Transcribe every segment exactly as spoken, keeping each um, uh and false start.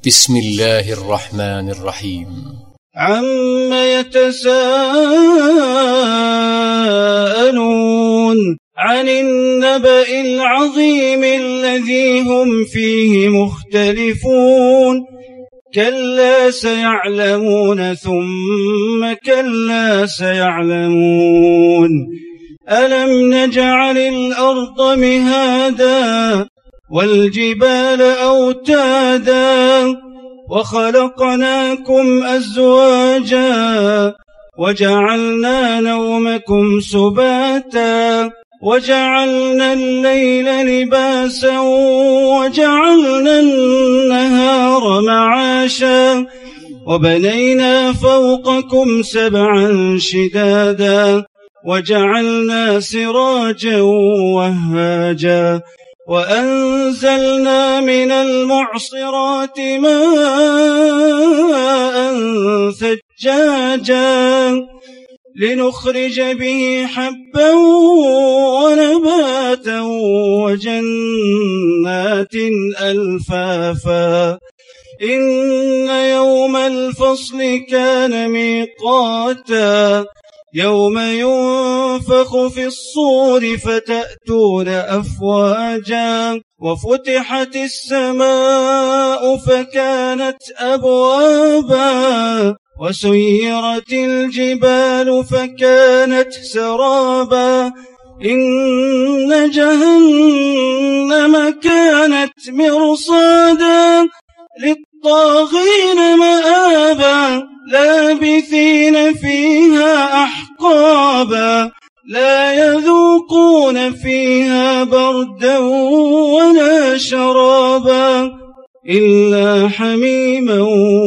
بسم الله الرحمن الرحيم. عم يتساءلون عن النبأ العظيم الذي هم فيه مختلفون كلا سيعلمون ثم كلا سيعلمون ألم نجعل الأرض مهادا والجبال أوتادا وخلقناكم أزواجا وجعلنا نومكم سباتا وجعلنا الليل لباسا وجعلنا النهار معاشا وبنينا فوقكم سبعا شدادا وجعلنا سراجا وهاجا وأنزلنا من المعصرات ماء ثجاجا لنخرج به حبا ونباتا وجنات ألفافا إن يوم الفصل كان ميقاتا يوم ينفخ في الصور فتأتون أفواجا وفتحت السماء فكانت أبوابا وسيرت الجبال فكانت سرابا إن جهنم كانت مرصادا للطاغين مآبا لابثين فيها أحقابا لا يذوقون فيها بردا ولا شرابا إلا حميما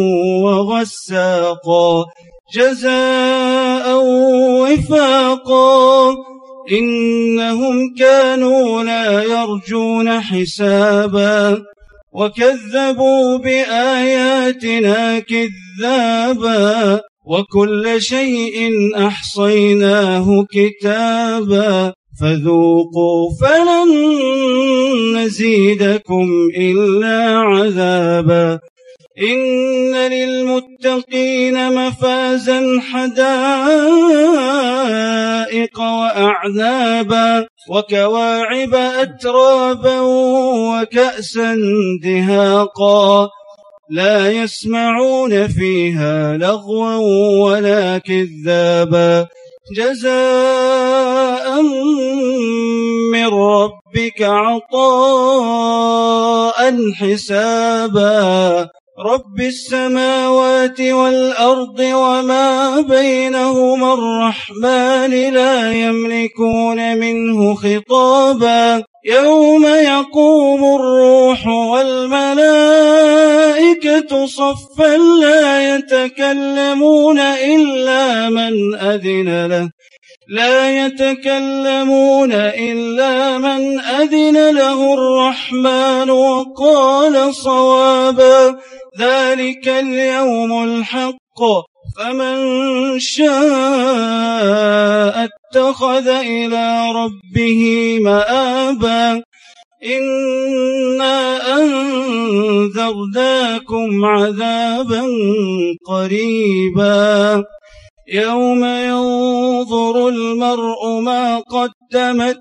وغساقا جزاء وفاقا إنهم كانوا لا يرجون حسابا وكذبوا بآياتنا كذابا وكل شيء أحصيناه كتابا فذوقوا فلن نزيدكم إلا عذابا إن للمتقين مفازا حدائق وأعنابا وكواعب أترابا وكأسا دهاقا لا يسمعون فيها لغوا ولا كذابا جزاء من ربك عطاء حسابا رب السماوات والأرض وما بينهما الرحمن لا يملكون منه خطابا يوم يقوم الروح والملائكة صفا لا يتكلمون إلا من أذن له لا يتكلمون إلا من أذن له الرحمن وقال صوابا ذلك اليوم الحق فمن شاء اتخذ إلى ربه مآبا إنا أنذرناكم عذابا قريبا يوم ينظر المرء ما قدمت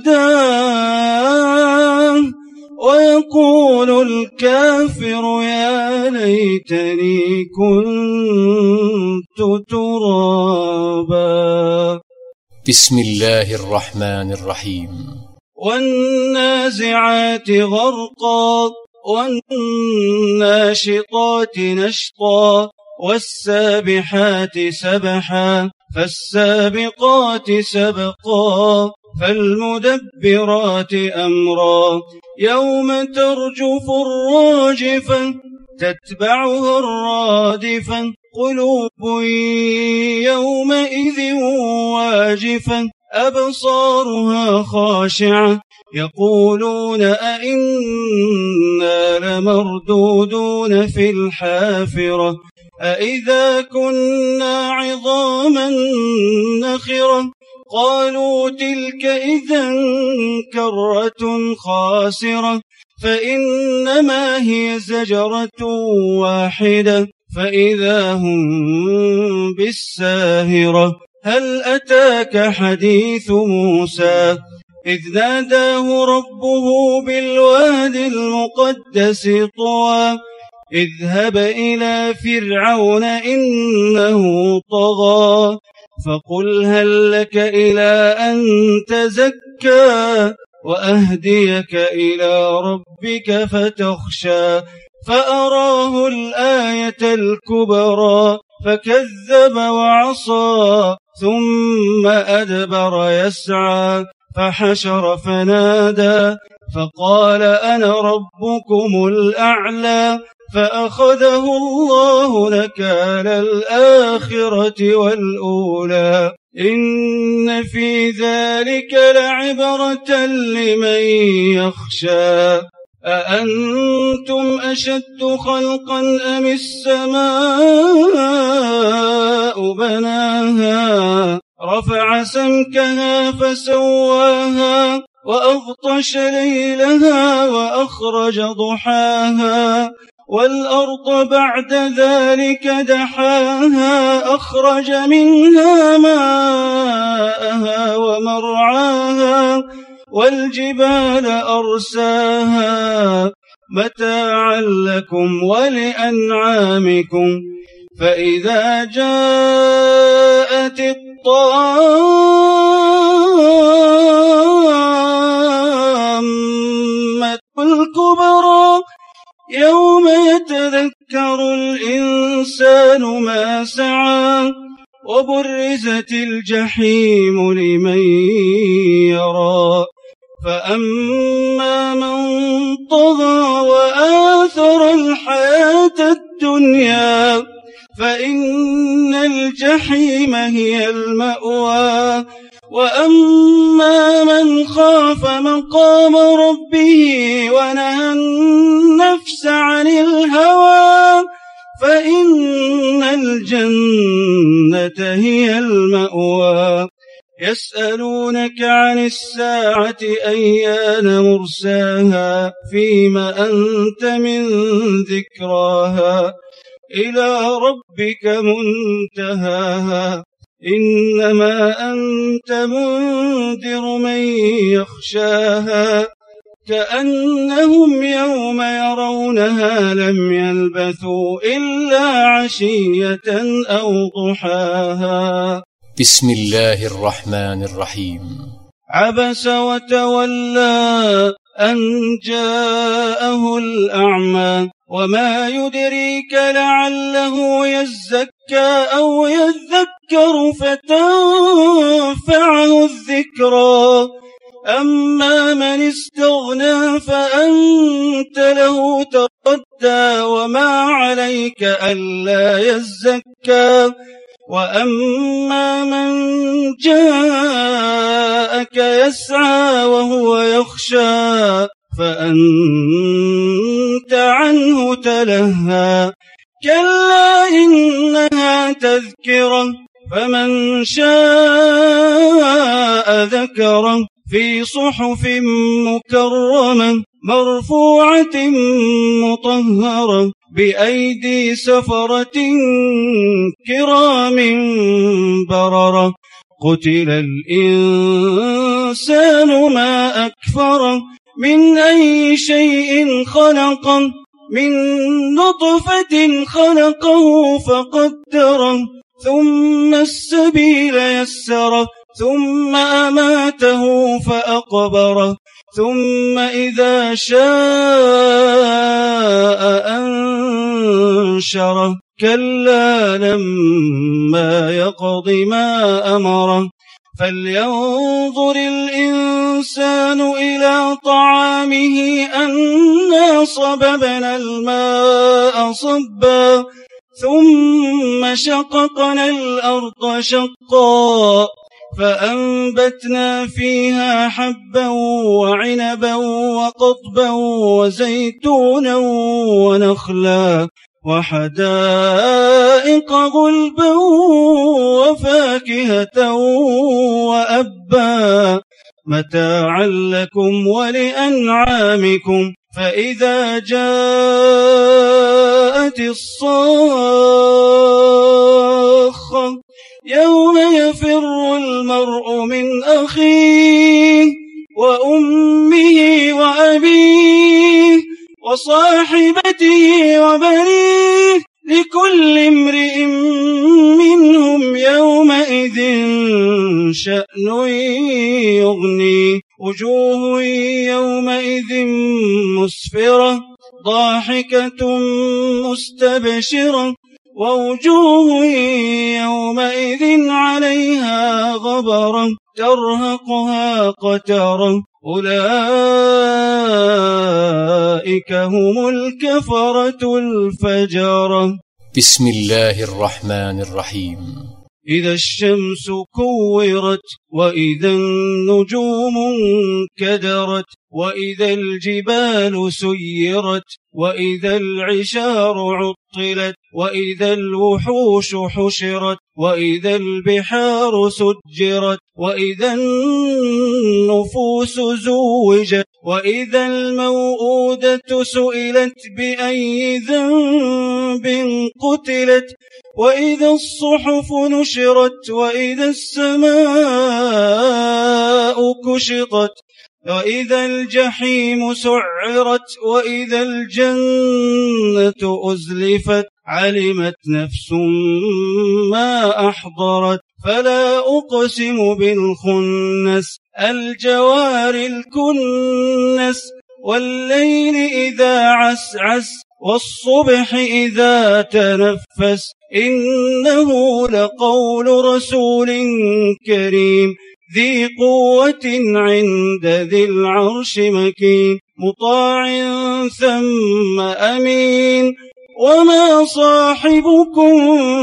يداه ويقول الكافر يا ليتني كنت ترابا. بسم الله الرحمن الرحيم. والنازعات غرقا والناشطات نشطا والسابحات سبحا فالسابقات سبقا فالمدبرات أمرا يوم ترجف الراجفة تتبعها الرادفة قلوب يومئذ واجفة أبصارها خاشعة يقولون أئنا لمردودون في الحافرة أئذا كنا عظاما نخرة قالوا تلك إذا كرة خاسرة فإنما هي زجرة واحدة فإذا هم بالساهرة. هل أتاك حديث موسى إذ ناداه ربه بالواد المقدس طوى اذهب إلى فرعون إنه طغى فقل هل لك إلى أن تزكى وأهديك إلى ربك فتخشى فأراه الآية الكبرى فكذب وعصى ثم أدبر يسعى فحشر فنادى فقال أنا ربكم الأعلى فأخذه الله نكال الآخرة والأولى إن في ذلك لعبرة لمن يخشى. أأنتم أشد خلقا أم السماء بناها رفع سمكها فسواها وأغطش ليلها وأخرج ضحاها والأرض بعد ذلك دحاها أخرج منها ماءها ومرعاها والجبال أرساها متاعا لكم ولأنعامكم فإذا جاءت الطامة الكبرى يوم يتذكر الإنسان ما سعى وبرزت الجحيم لمن يرى فأما من طغى وآثر الحياة الدنيا فإن الجحيم هي المأوى وأما من خاف مقام ربه ونهى النفس عن الهوى فإن الجنة هي المأوى. يسألونك عن الساعة أيان مرساها فيما أنت من ذكراها إلى ربك منتهاها إنما أنت منذر من يخشاها كأنهم يوم يرونها لم يلبثوا إلا عشية أو ضحاها. بسم الله الرحمن الرحيم. عبس وتولى أن جاءه الأعمى وما يدريك لعله يزكى أو يذكر فتنفعه الذكرى أما من استغنى فأنت له تردى وما عليك ألا يزكى وأما من جاءك يسعى وهو يخشى فأنت عنه تلهى كلا إنها تذكرة فمن شاء ذكره في صحف مكرمة مرفوعة مطهرة بأيدي سفرة كرام بررة قتل الإنسان ما أكفره من أي شيء خلقه من نطفة خلقه فقدره ثم السبيل يسره ثم أماته فأقبره ثم إذا شاء أنشره كلا لما يقض ما أمره فلينظر الإنسان إلى طعامه أنا صببنا الماء صبا ثم شققنا الأرض شقا فأنبتنا فيها حبا وعنبا وقضبا وزيتونا ونخلا وحدائق غلبا وفاكهة وأبا متاعا لكم ولأنعامكم فإذا جاءت الصاخة يوم يفر المرء من أخيه وأمه وأبيه وصاحبته وبنيه لكل امرئ منهم يومئذ شأن يغنيه وجوه يومئذ مسفرة ضاحكة مستبشرة ووجوه يومئذ عليها غبرة ترهقها قترة أولئك هم الكفرة الفجرة. بسم الله الرحمن الرحيم. إذا الشمس كورت وإذا النجوم انكدرت وإذا الجبال سيرت وإذا العشار عطلت وإذا الوحوش حشرت وإذا البحار سجرت وإذا النفوس زوجت وإذا الموءودة سئلت بأي ذنب قتلت وإذا الصحف نشرت وإذا السماء كشطت وإذا الجحيم سعرت وإذا الجنة أزلفت علمت نفس ما أحضرت فلا أقسم بالخنس الجوار الكنس والليل إذا عسعس والصبح إذا تنفس إنه لقول رسول كريم ذي قوة عند ذي العرش مكين مطاع ثم أمين وما صاحبكم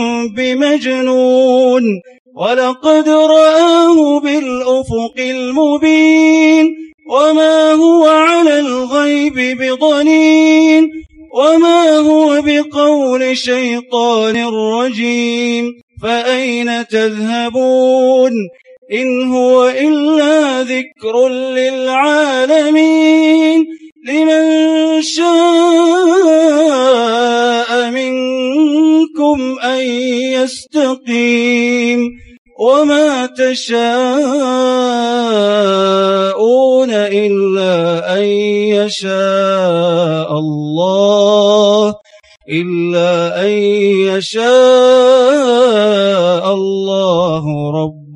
بمجنون ولقد رآه بالأفق المبين وما هو على الغيب بضنين وما هو بقول شيطان رجيم فأين تذهبون إن هو إلا ذكر للعالمين لمن شاء منكم أن يستقيم وما تشاءون إلا أن يشاء الله إلا أن يشاء الله رب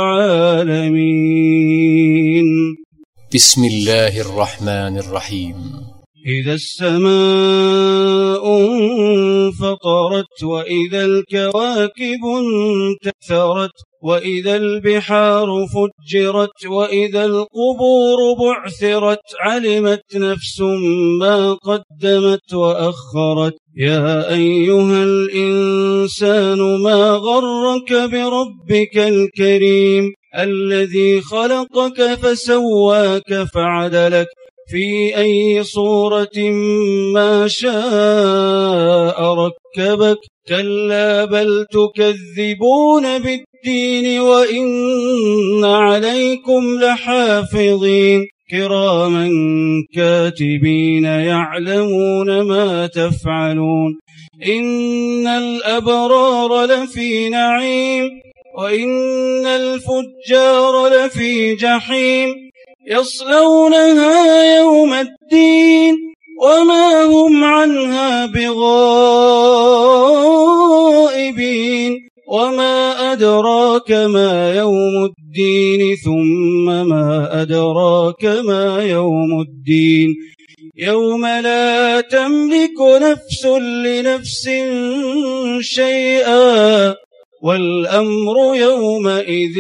العالمين. بسم الله الرحمن الرحيم. إذا السماء انفطرت وإذا الكواكب انتثرت وإذا البحار فجرت وإذا القبور بعثرت علمت نفس ما قدمت وأخرت يا أيها الإنسان ما غرك بربك الكريم الذي خلقك فسواك فعدلك في أي صورة ما شاء ركبك كلا بل تكذبون بالدين وإن عليكم لحافظين كراما كاتبين يعلمون ما تفعلون إن الأبرار لفي نعيم وإن الفجار لفي جحيم يصلونها يوم الدين وما هم عنها بغائبين وما أدراك ما يوم الدين ثم ما أدراك ما يوم الدين يوم لا تملك نفس لنفس شيئا والأمر يومئذ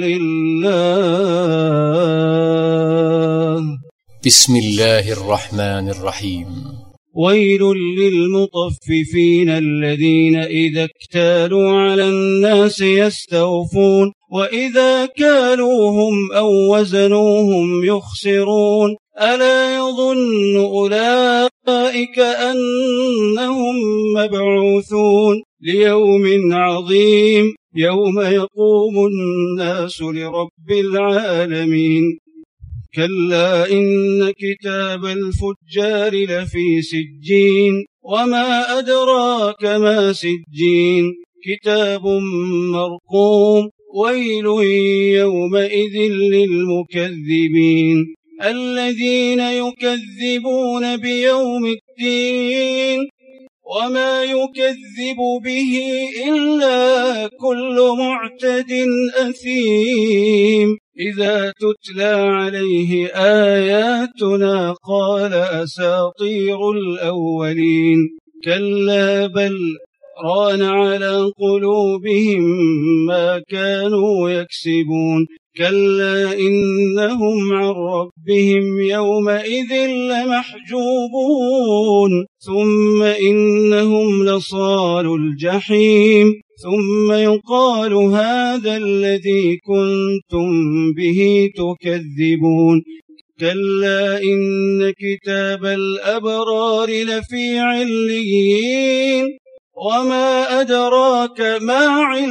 لله. بسم الله الرحمن الرحيم. ويل للمطففين الذين إذا اكتالوا على الناس يستوفون وإذا كالوهم أو وزنوهم يخسرون ألا يظن أولئك أنهم مبعوثون ليوم عظيم يوم يقوم الناس لرب العالمين كلا إن كتاب الفجار لفي سجين وما أدراك ما سجين كتاب مرقوم ويل يومئذ للمكذبين الذين يكذبون بيوم الدين وما يكذب به إلا كل معتد أثيم إذا تتلى عليه آياتنا قال أساطير الأولين كلا بل ران على قلوبهم ما كانوا يكسبون كلا إنهم عن ربهم يومئذ لمحجوبون ثم إنهم لصالو الجحيم ثم يقال هذا الذي كنتم به تكذبون كلا إن كتاب الأبرار لفي عليين وما أدراك ما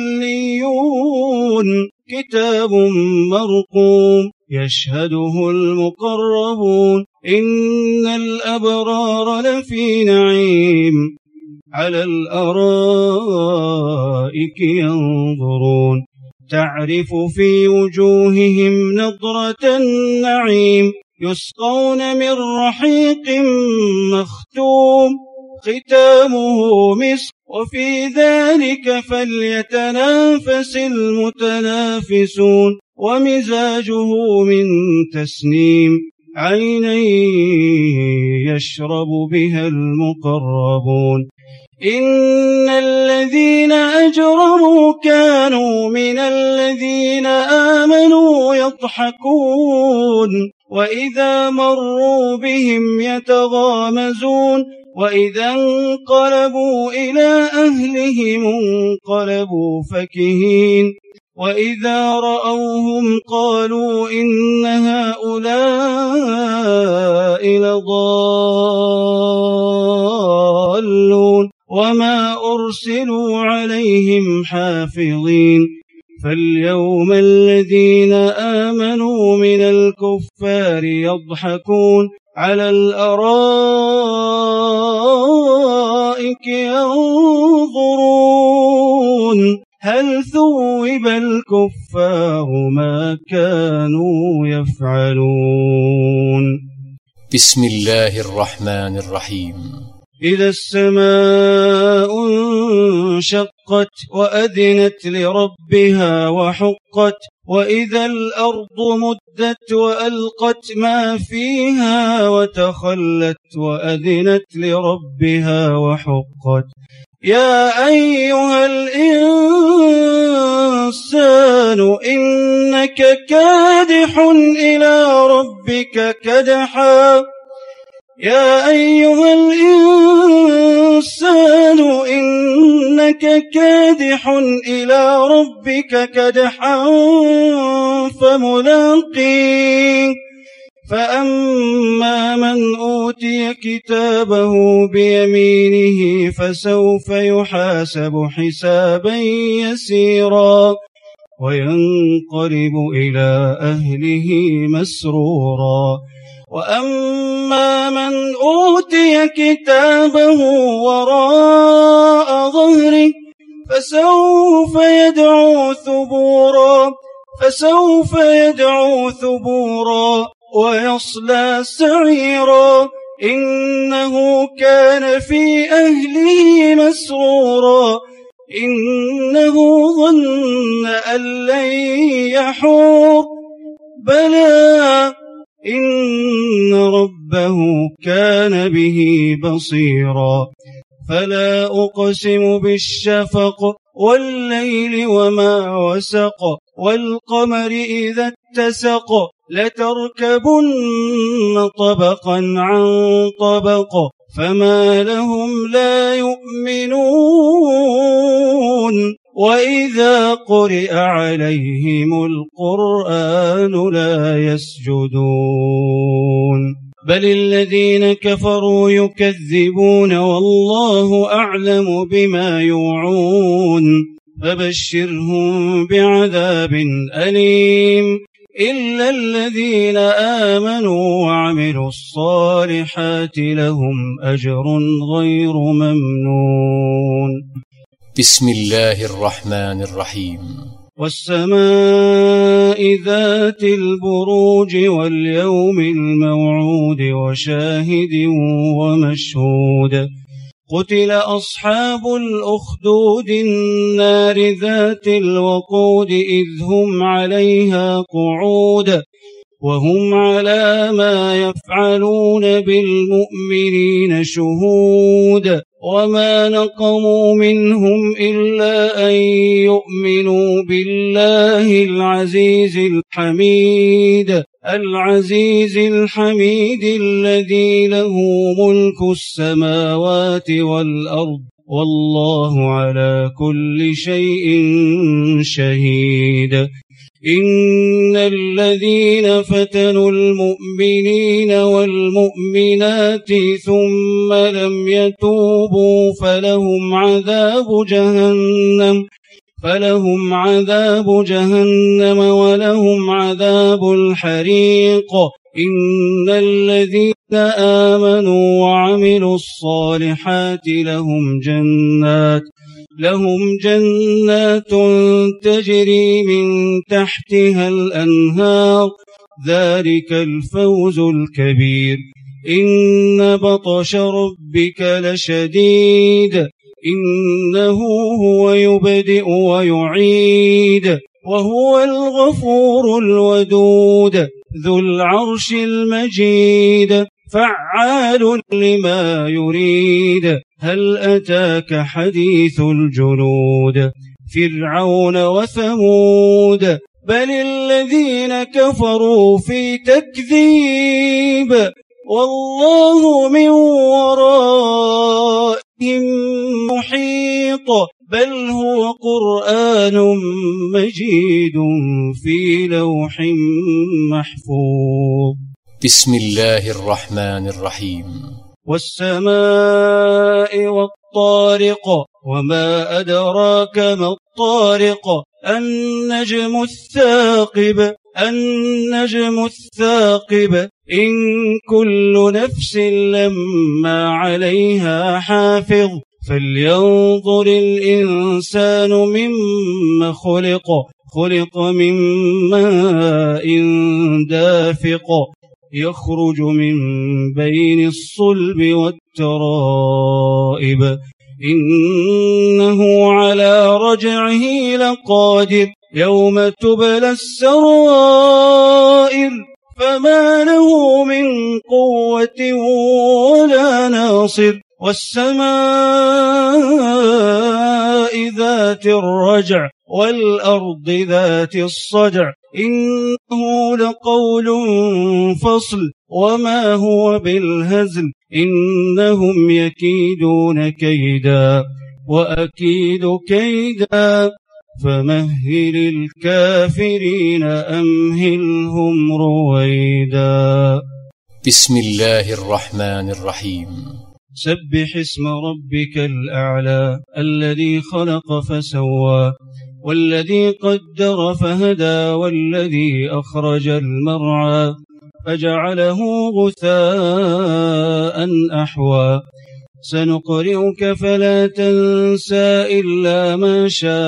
عليون كتاب مرقوم يشهده المقربون إن الأبرار لفي نعيم على الأرائك ينظرون تعرف في وجوههم نضرة النعيم يسقون من رحيق مختوم ختامه مسك وفي ذلك فليتنافس المتنافسون ومزاجه من تسنيم عينا يشرب بها المقربون إن الذين أجرموا كانوا من الذين آمنوا يضحكون وإذا مروا بهم يتغامزون وإذا انقلبوا إلى أهلهم انقلبوا فكهين وإذا رأوهم قالوا إن هؤلاء لضالون وما أرسلوا عليهم حافظين فاليوم الذين آمنوا من الكفار يضحكون على الأرائك ينظرون هل ثوب الكفار ما كانوا يفعلون بسم الله الرحمن الرحيم إذا السماء انشقت وأذنت لربها وحقت وإذا الأرض مدت وألقت ما فيها وتخلت وأذنت لربها وحقت يا أيها الإنسان إنك كادح إلى ربك كدحا يا أيها الإنسان إنك كادح إلى ربك كدحا فملاقيه فأما من أوتي كتابه بيمينه فسوف يحاسب حسابا يسيرا وينقلب إلى أهله مسرورا وأما من أوتي كتابه وراء ظهره فسوف يدعو ثبورا فسوف يدعو ثبورا ويصلى سعيرا إنه كان في أهله مسرورا إنه ظن أن لن يحور بلى إن ربه كان به بصيرا فلا أقسم بالشفق والليل وما وسق والقمر إذا اتسق لتركبن طبقا عن طبق فما لهم لا يؤمنون وإذا قرئ عليهم القرآن لا يسجدون بل الذين كفروا يكذبون والله أعلم بما يوعون فبشرهم بعذاب أليم إلا الذين آمنوا وعملوا الصالحات لهم أجر غير ممنون. بسم الله الرحمن الرحيم. والسماء ذات البروج واليوم الموعود وشاهد ومشهود. قتل أصحاب الأخدود النار ذات الوقود إذ هم عليها قعود وهم على ما يفعلون بالمؤمنين شهود. وما نقموا منهم إلا أن يؤمنوا بالله العزيز الحميد العزيز الحميد الذي له ملك السماوات والأرض والله على كل شيء شهيد. إن الذين فتنوا المؤمنين والمؤمنات ثم لم يتوبوا فلهم عذاب جهنم فلهم عذاب جهنم ولهم عذاب الحريق. إن الذين آمنوا وعملوا الصالحات لهم جنات لهم جنات تجري من تحتها الأنهار ذلك الفوز الكبير. إن بطش ربك لشديد إنه هو يبدئ ويعيد وهو الغفور الودود ذو العرش المجيد فعال لما يريد. هل أتاك حديث الجنود فرعون وثمود بل الذين كفروا في تكذيب والله من ورائهم محيط بل هو قرآن مجيد في لوح محفوظ. بسم الله الرحمن الرحيم. والسماء والطارق وما أدراك ما الطارق النجم الثاقب النجم الثاقب إن كل نفس لما عليها حافظ فلينظر الإنسان مما خلق خلق من ماء دافق يخرج من بين الصلب والترائب إنه على رجعه لقادر يوم تبلى السرائر فما له من قوة ولا ناصر. والسماء ذات الرجع والأرض ذات الصدع إنه لقول فصل وما هو بالهزل إنهم يكيدون كيدا وأكيد كيدا فمهل الكافرين أمهلهم رويدا. بسم الله الرحمن الرحيم. سبح اسم ربك الأعلى الذي خلق فسوى والذي قدر فهدى والذي أخرج المرعى فجعله غثاء أحوى سنقرئك فلا تنسى إلا ما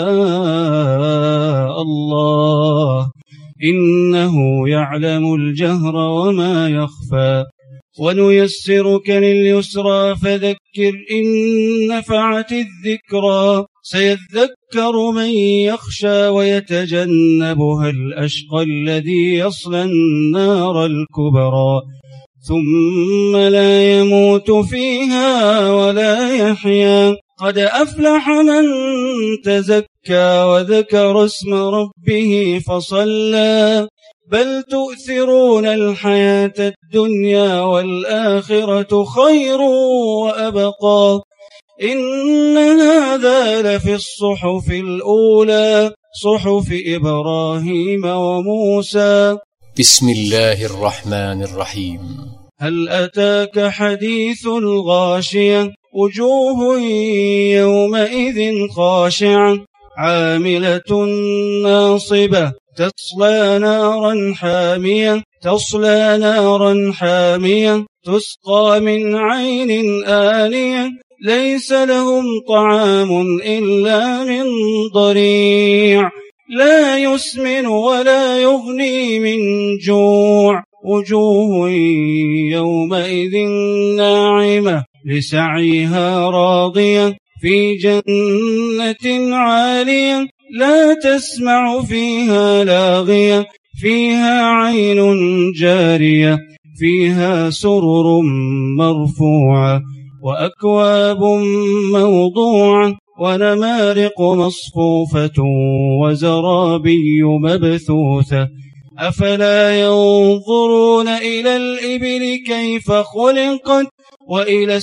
شاء الله إنه يعلم الجهر وما يخفى ونيسرك لليسرى فذكر إن نفعت الذكرى سيذكر من يخشى ويتجنبها الأشقى الذي يصلى النار الكبرى ثم لا يموت فيها ولا يحيا قد أفلح من تزكى وذكر اسم ربه فصلى بل تؤثرون الحياة الدنيا والآخرة خير وأبقى إن هذا لفي الصحف الأولى صحف إبراهيم وموسى. بسم الله الرحمن الرحيم. هل أتاك حديث الغاشية وجوه يومئذ خاشعة عاملة ناصبة تصلى نارا حامية تصلى نارا حامية تسقى من عين آنية ليس لهم طعام إلا من ضريع لا يسمن ولا يغني من جوع وجوه يومئذ ناعمة لسعيها راضية في جنة عالية لا تسمع فيها لاغية فيها عين جارية فيها سرر مرفوعة وأكواب موضوعة ونمارق مصفوفة وزرابي مبثوثة أفلا ينظرون إلى الإبل كيف خلقت وإلى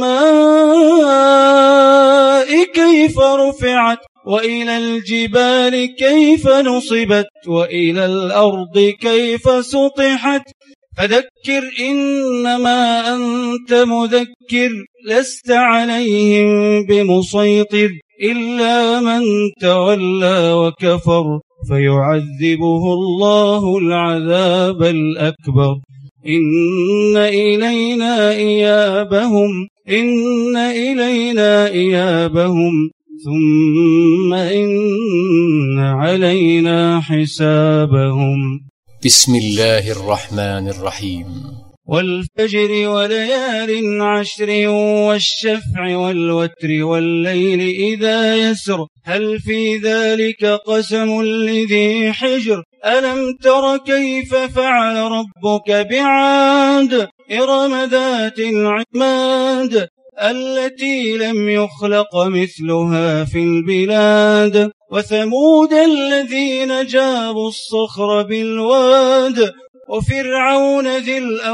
السماء كيف رفعت وإلى الجبال كيف نصبت وإلى الأرض كيف سطحت فذكر إنما أنت مذكر لست عليهم بمسيطر إلا من تولى وكفر فيعذبه الله العذاب الأكبر إن إلينا إيابهم إن إلينا إيابهم ثم إن علينا حسابهم. بسم الله الرحمن الرحيم. والفجر وليال عشر والشفع والوتر والليل إذا يسر هل في ذلك قسم لذي حجر ألم تر كيف فعل ربك بعاد إرم ذات العماد التي لم يخلق مثلها في البلاد وثمود الذين جابوا الصخر بالواد وفرعون ذي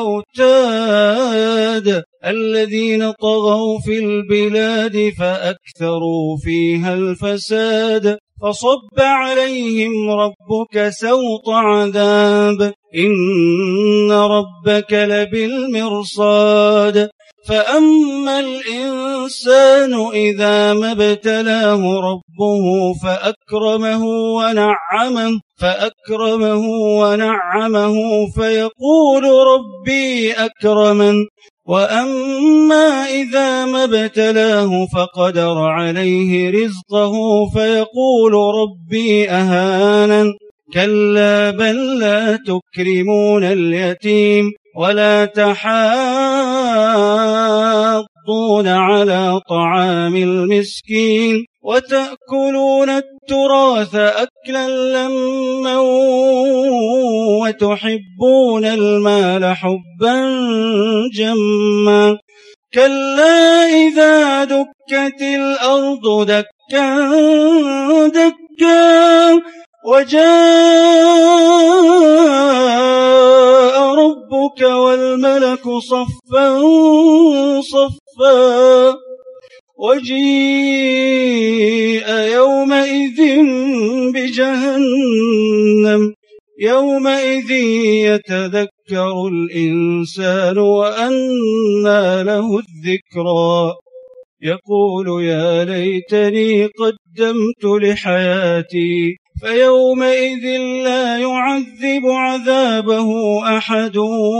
الأوتاد الذين طغوا في البلاد فأكثروا فيها الفساد فصب عليهم ربك سوط عذاب إن ربك لبالمرصاد فأما الإنسان إذا ما ابتلاه ربه فأكرمه ونعمه فأكرمه ونعمه فيقول ربي أكرمن وأما إذا ما ابتلاه فقدر عليه رزقه فيقول ربي أهانن كلا بل لا تكرمون اليتيم ولا تحاضون على طعام المسكين وتأكلون التراث أكلا لما وتحبون المال حبا جما كلا إذا دكت الأرض دكا دكا وجاء ربك والملك صفا صفا وجيء يومئذ بجهنم يومئذ يتذكر الإنسان وأنى له الذكرى يقول يا ليتني قدمت لحياتي فيومئذ لا يعذب عذابه أحد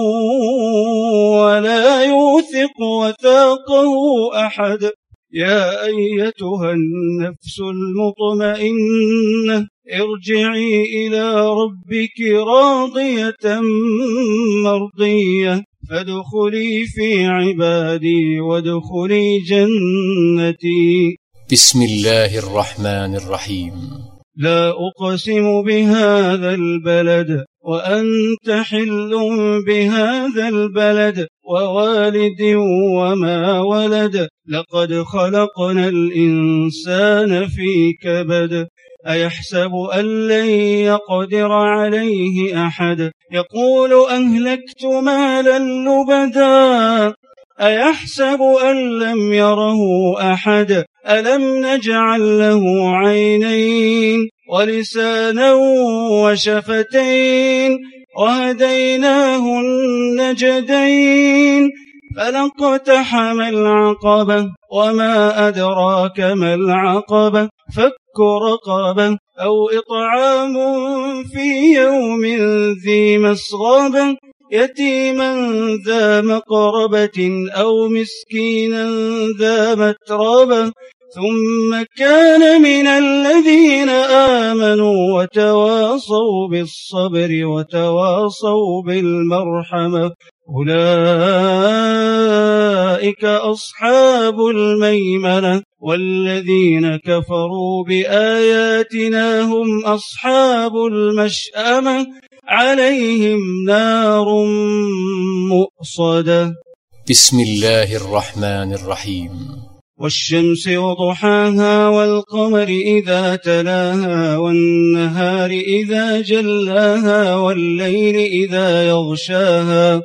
ولا يوثق وثاقه أحد يا أيتها النفس المطمئنة ارجعي إلى ربك راضية مرضية فادخلي في عبادي وادخلي جنتي. بسم الله الرحمن الرحيم. لا أقسم بهذا البلد وأنت حل بهذا البلد ووالد وما ولد لقد خلقنا الإنسان في كبد أيحسب أن لن يقدر عليه أحد يقول أهلكت مالا لبدا أيحسب أن لم يره أحد ألم نجعل له عينين ولسانا وشفتين وهديناه النجدين فلاقتحم العقبة وما أدراك ما العقبة فك رقبة أو إطعام في يوم ذي مسغبة يتيما ذا مقربة أو مسكينا ذا متربة ثم كان من الذين آمنوا وتواصوا بالصبر وتواصوا بالمرحمة أولئك أصحاب الميمنة والذين كفروا بآياتنا هم أصحاب المشأمة عليهم نار مؤصدة. بسم الله الرحمن الرحيم. والشمس وضحاها والقمر إذا تلاها والنهار إذا جلاها والليل إذا يغشاها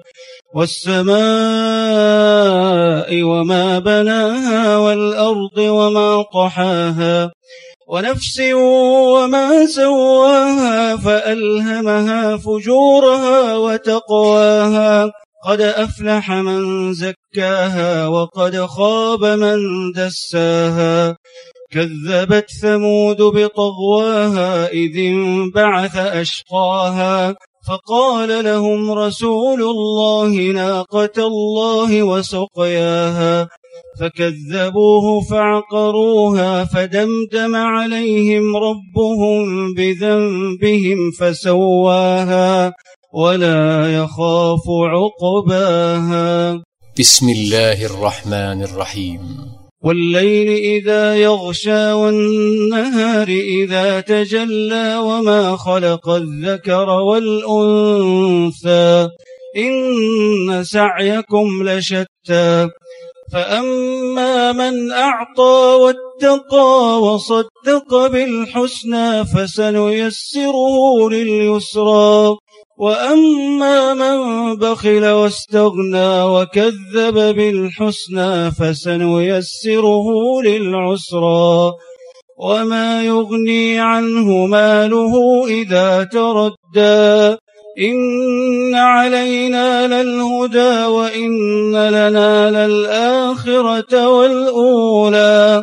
والسماء وما بناها والأرض وما طحاها ونفس وما سواها فألهمها فجورها وتقواها قد أفلح من زكاها وقد خاب من دساها كذبت ثمود بطغواها إذ انبعث أشقاها فقال لهم رسول الله ناقة الله وسقياها فكذبوه فعقروها فدمدم عليهم ربهم بذنبهم فسواها ولا يخاف عقباها. بسم الله الرحمن الرحيم. والليل إذا يغشى والنهار إذا تجلى وما خلق الذكر والأنثى إن سعيكم لشتى فأما من أعطى واتقى وصدق بالحسنى فسنيسره لليسرى وأما من بخل واستغنى وكذب بالحسنى فسنيسره للعسرى وما يغني عنه ماله إذا تردى إن علينا للهدى وإن لنا للآخرة والأولى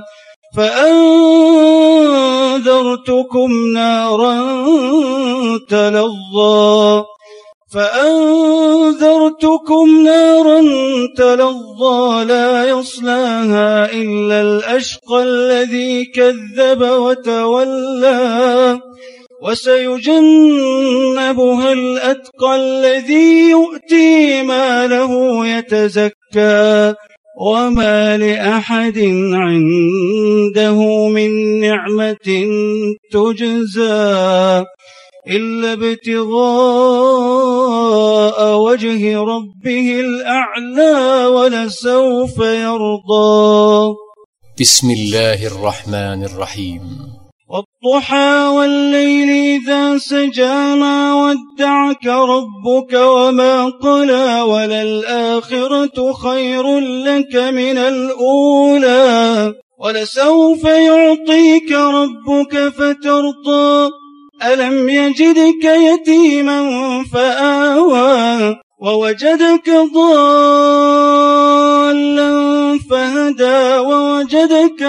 فأنذرتكم نارا تلظى فأنذرتكم نارا تلظى لا يصلاها إلا الأشقى الذي كذب وتولى وسيجنبها الأتقى الذي يؤتي ماله يتزكى وما لأحد عنده من نعمة تجزى إلا ابتغاء وجه ربه الأعلى ولسوف يرضى. بسم الله الرحمن الرحيم. والضحى والليل إذا سجى ما ودعك ربك وما قلى وللآخرة خير لك من الأولى ولسوف يعطيك ربك فترضى ألم يجدك يتيما فآوى ووجدك ضالا فهدى ووجدك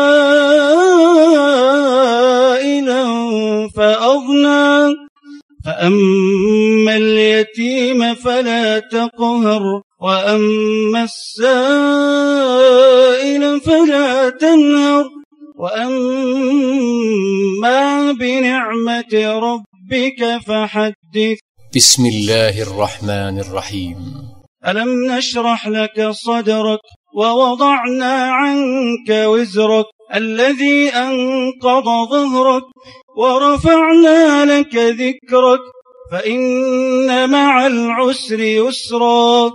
عائلا فأغنى فأما اليتيم فلا تقهر وأما السائل فلا تنهر وأما بنعمة ربك فحدث. بسم الله الرحمن الرحيم. ألم نشرح لك صدرك ووضعنا عنك وزرك الذي أنقض ظهرك ورفعنا لك ذكرك فإن مع العسر يسرا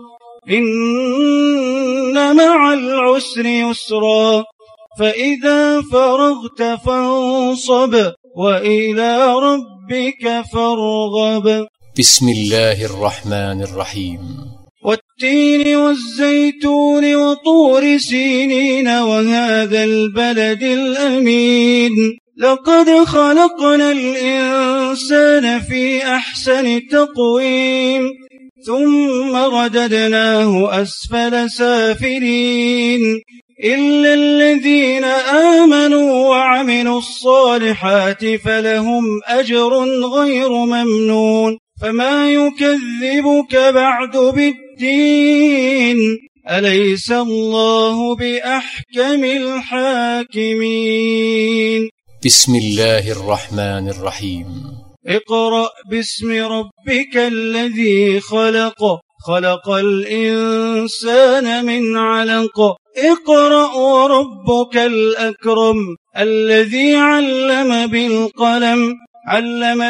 إن مع العسر يسرا فإذا فرغت فانصب وإلى ربك فارغب. بسم الله الرحمن الرحيم. والتين والزيتون وطور سينين وهذا البلد الأمين لقد خلقنا الإنسان في أحسن تقويم ثم رددناه أسفل سافلين إلا الذين آمنوا وعملوا الصالحات فلهم أجر غير ممنون فما يكذبك بعد بالدين أليس الله بأحكم الحاكمين بسم الله الرحمن الرحيم اقرأ باسم ربك الذي خلق خلق الإنسان من علق اقرأ وربك الأكرم الذي علم بالقلم علم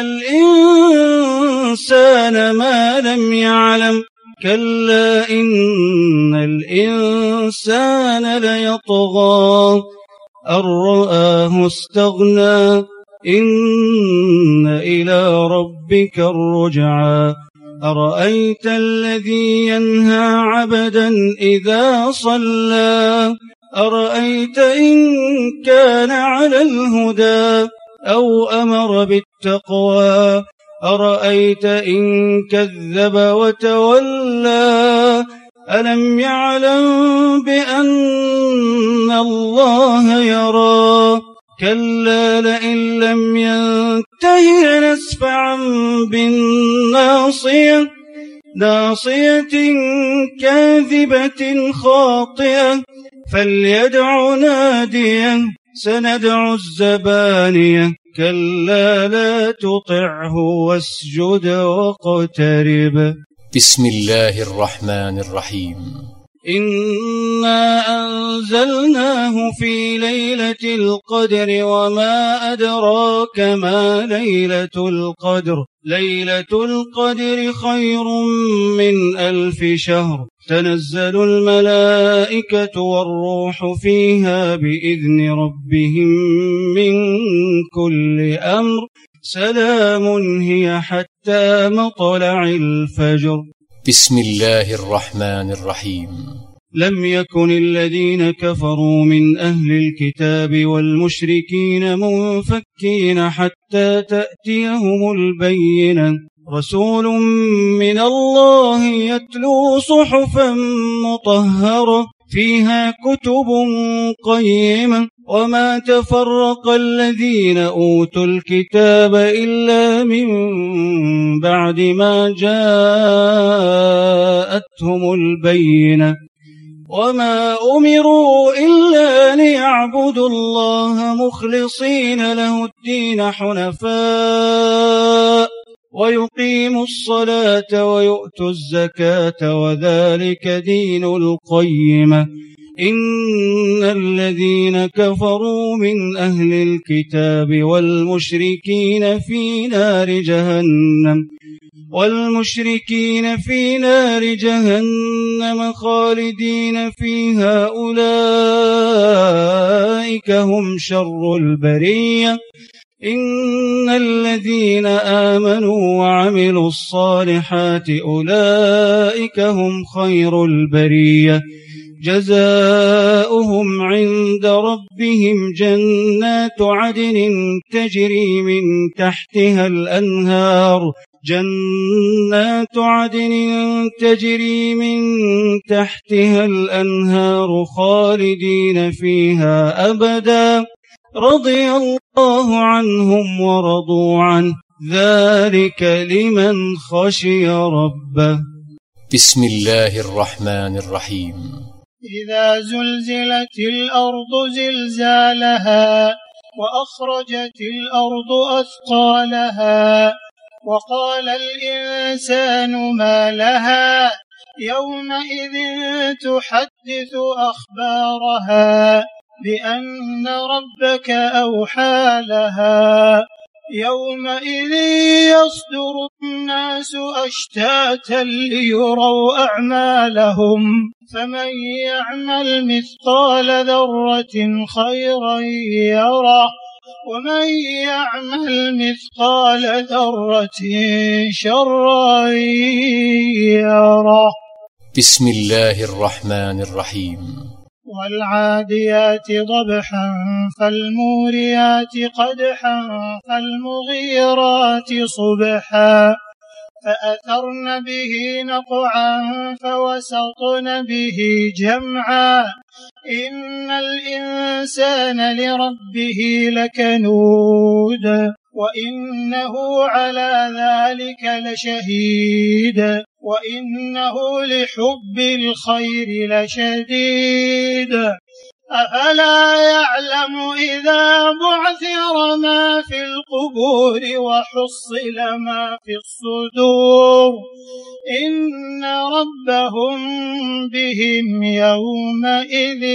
الإنسان ما لم يعلم كلا إن الإنسان ليطغى أن رآه استغنى إن إلى ربك الرجعى أرأيت الذي ينهى عبدا إذا صلى أرأيت إن كان على الهدى أو أمر بالتقوى أرأيت إن كذب وتولى ألم يعلم بأن الله يرى كلا لئن لم ينته لنسفعا بالناصية ناصية كاذبة خاطئة فليدع ناديه سندع الزبانية كلا لا تطعه واسجد واقترب بسم الله الرحمن الرحيم إنا أنزلناه في ليلة القدر وما أدراك ما ليلة القدر ليلة القدر خير من ألف شهر تنزل الملائكة والروح فيها بإذن ربهم من كل أمر سلام هي حتى مطلع الفجر بسم الله الرحمن الرحيم لم يكن الذين كفروا من أهل الكتاب والمشركين منفكين حتى تأتيهم البينة رسول من الله يتلو صحفا مطهرة فيها كتب قيمة وما تفرق الذين أوتوا الكتاب إلا من بعد ما جاءتهم البينة وما أمروا إلا ليعبدوا الله مخلصين له الدين حنفاء ويقيموا الصلاة ويؤتوا الزكاة وذلك دين القيمة إن الذين كفروا من أهل الكتاب والمشركين في نار جهنم والمشركين في نار جهنم خالدين فيها أولئك هم شر البرية إن الذين آمنوا وعملوا الصالحات أولئك هم خير البرية جزاؤهم عند ربهم جنات عدن تجري من تحتها الأنهار جنات عدن تجري من تحتها الأنهار خالدين فيها أبدا رضي الله عنهم ورضوا عنه ذلك لمن خشي ربه بسم الله الرحمن الرحيم إذا زلزلت الأرض زلزالها وأخرجت الأرض أثقالها وقال الإنسان ما لها يومئذ تحدث أخبارها بأن ربك أوحى لها يومئذ يصدر الناس أشتاتا ليروا أعمالهم فمن يعمل مثقال ذرة خيرا يره ومن يعمل مثقال ذرة شرا يره بسم الله الرحمن الرحيم والعاديات ضبحا فالموريات قدحا فالمغيرات صبحا فأثرن به نقعا فوسطن به جمعا إن الإنسان لربه لكنود وإنه على ذلك لشهيد وإنه لحب الخير لشديد أفلا يعلم إذا بعثر ما في القبور وحصل ما في الصدور إن ربهم بهم يومئذ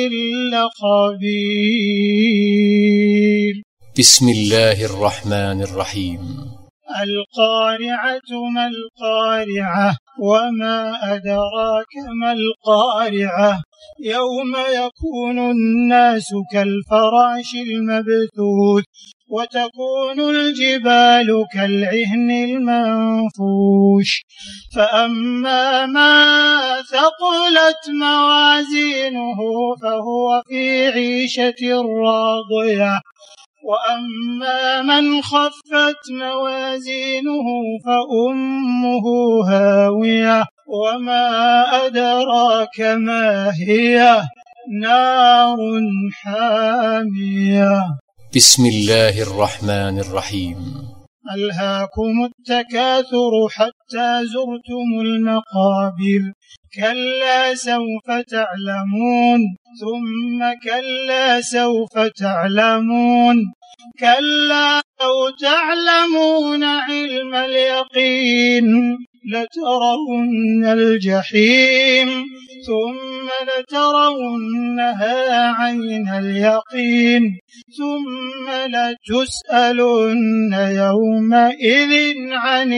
لخبير. بسم الله الرحمن الرحيم. القارعة ما القارعة وما أدراك ما القارعة يوم يكون الناس كالفراش المبثوث وتكون الجبال كالعهن المنفوش فأما ما ثقلت موازينه فهو في عيشة راضية وأما من خفت موازينه فأمه هاوية وما أدراك ما هي نار حامية. بسم الله الرحمن الرحيم. ألهاكم التكاثر حتى زرتم المقابر كلا سوف تعلمون ثم كلا سوف تعلمون كلا لو تعلمون علم اليقين لترون الجحيم ثم لترونها عين اليقين ثم لتسألن يومئذ عن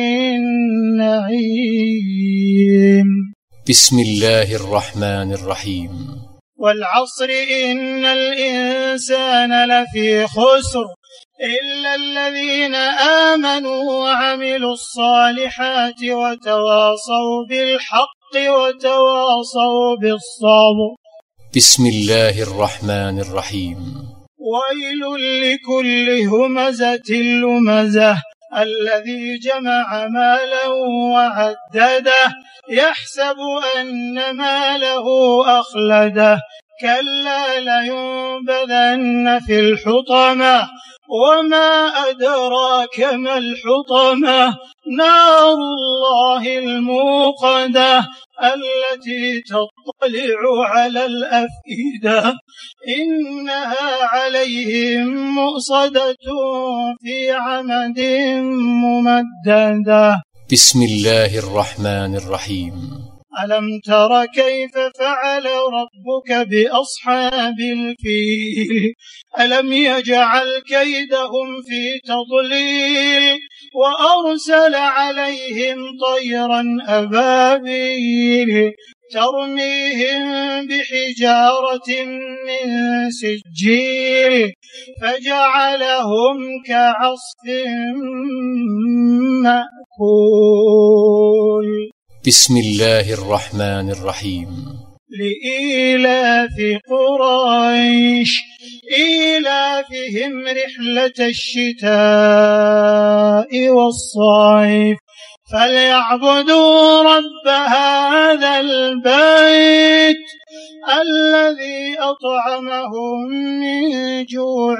النعيم. بسم الله الرحمن الرحيم. والعصر إن الإنسان لفي خسر إلا الذين آمنوا وعملوا الصالحات وتواصوا بالحق وتواصوا بالصبر. بسم الله الرحمن الرحيم. ويل لكل همزة لمزة الذي جمع مالا وعدده يحسب أن ماله أخلده كلا لينبذن في الحطمة وما أدراك ما الحطمة نار الله الموقدة التي تطلع على الأفئدة إنها عليهم مؤصدة في عمد ممددة. بسم الله الرحمن الرحيم. ألم تر كيف فعل ربك بأصحاب الفيل ألم يجعل كيدهم في تضليل وأرسل عليهم طيرا أبابيل ترميهم بحجارة من سجيل فجعلهم كعصف مأكول. بسم الله الرحمن الرحيم. لإيلاف قريش إيلافهم رحلة الشتاء والصيف فليعبدوا رب هذا البيت الذي أطعمهم من جوع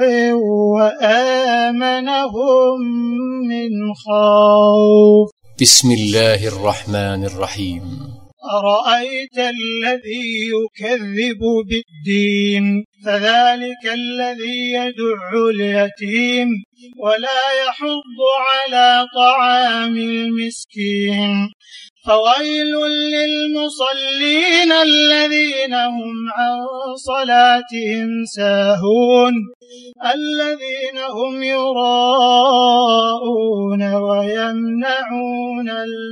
وآمنهم من خوف. بسم الله الرحمن الرحيم. أرأيت الذي يكذب بالدين فذلك الذي يدع اليتيم ولا يحض على طعام المسكين فويل للمصلين الذين هم عن صلاتهم ساهون الذين هم يراءون ويمنعون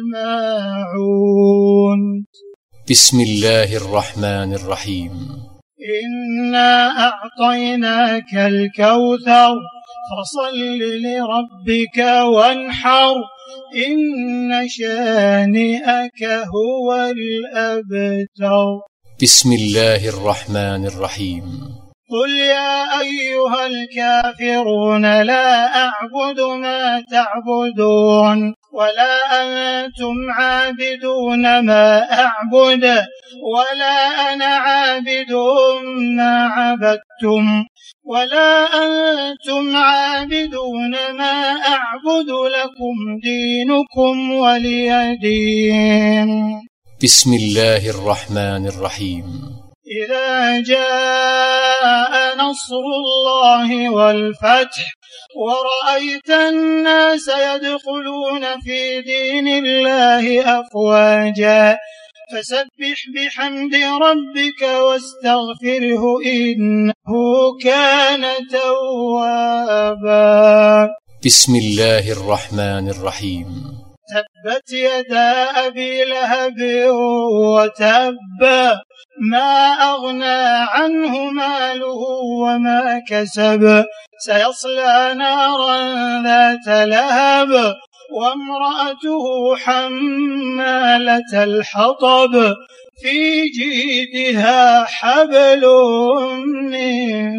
الماعون. بسم الله الرحمن الرحيم. إنا أعطيناك الكوثر فصل لربك وانحر إن شانئك هو الأبتر. بسم الله الرحمن الرحيم. قل يا أيها الكافرون لا أعبد ما تعبدون ولا أنتم عابدون ما أعبد ولا أنا عابد ما عبدتم ولا أنتم عابدون ما أعبد لكم دينكم ولي دين. بسم الله الرحمن الرحيم. إذا جاء نصر الله والفتح ورأيت الناس يدخلون في دين الله أفواجا فسبح بحمد ربك واستغفره إنه كان توابا. بسم الله الرحمن الرحيم. تبت يدا أبي لهب وتب ما أغنى عنه ماله وما كسب سيصلى نارا ذات لهب وامرأته حمالة الحطب في جيدها حبل من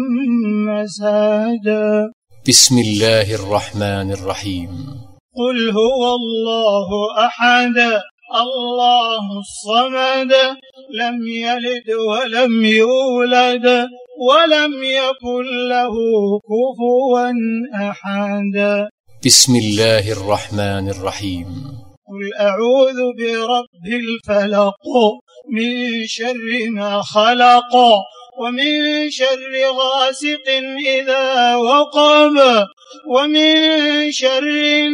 مسد. بسم الله الرحمن الرحيم. قل هو الله أحد الله الصمد لم يلد ولم يولد ولم يكن له كفوا أحد. بسم الله الرحمن الرحيم. قل أعوذ برب الفلق من شر ما خلق ومن شر غاسق إذا وقب ومن شر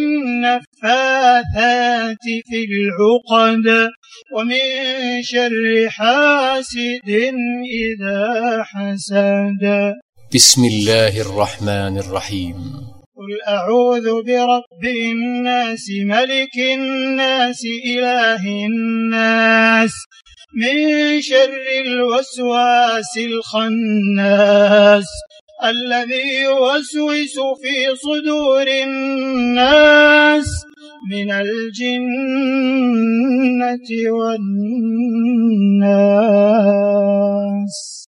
النفاثات في العقد ومن شر حاسد إذا حسد. بسم الله الرحمن الرحيم. قل أعوذ برب الناس ملك الناس إله الناس من شر الوسواس الخناس الذي يوسوس في صدور الناس من الجنة والناس.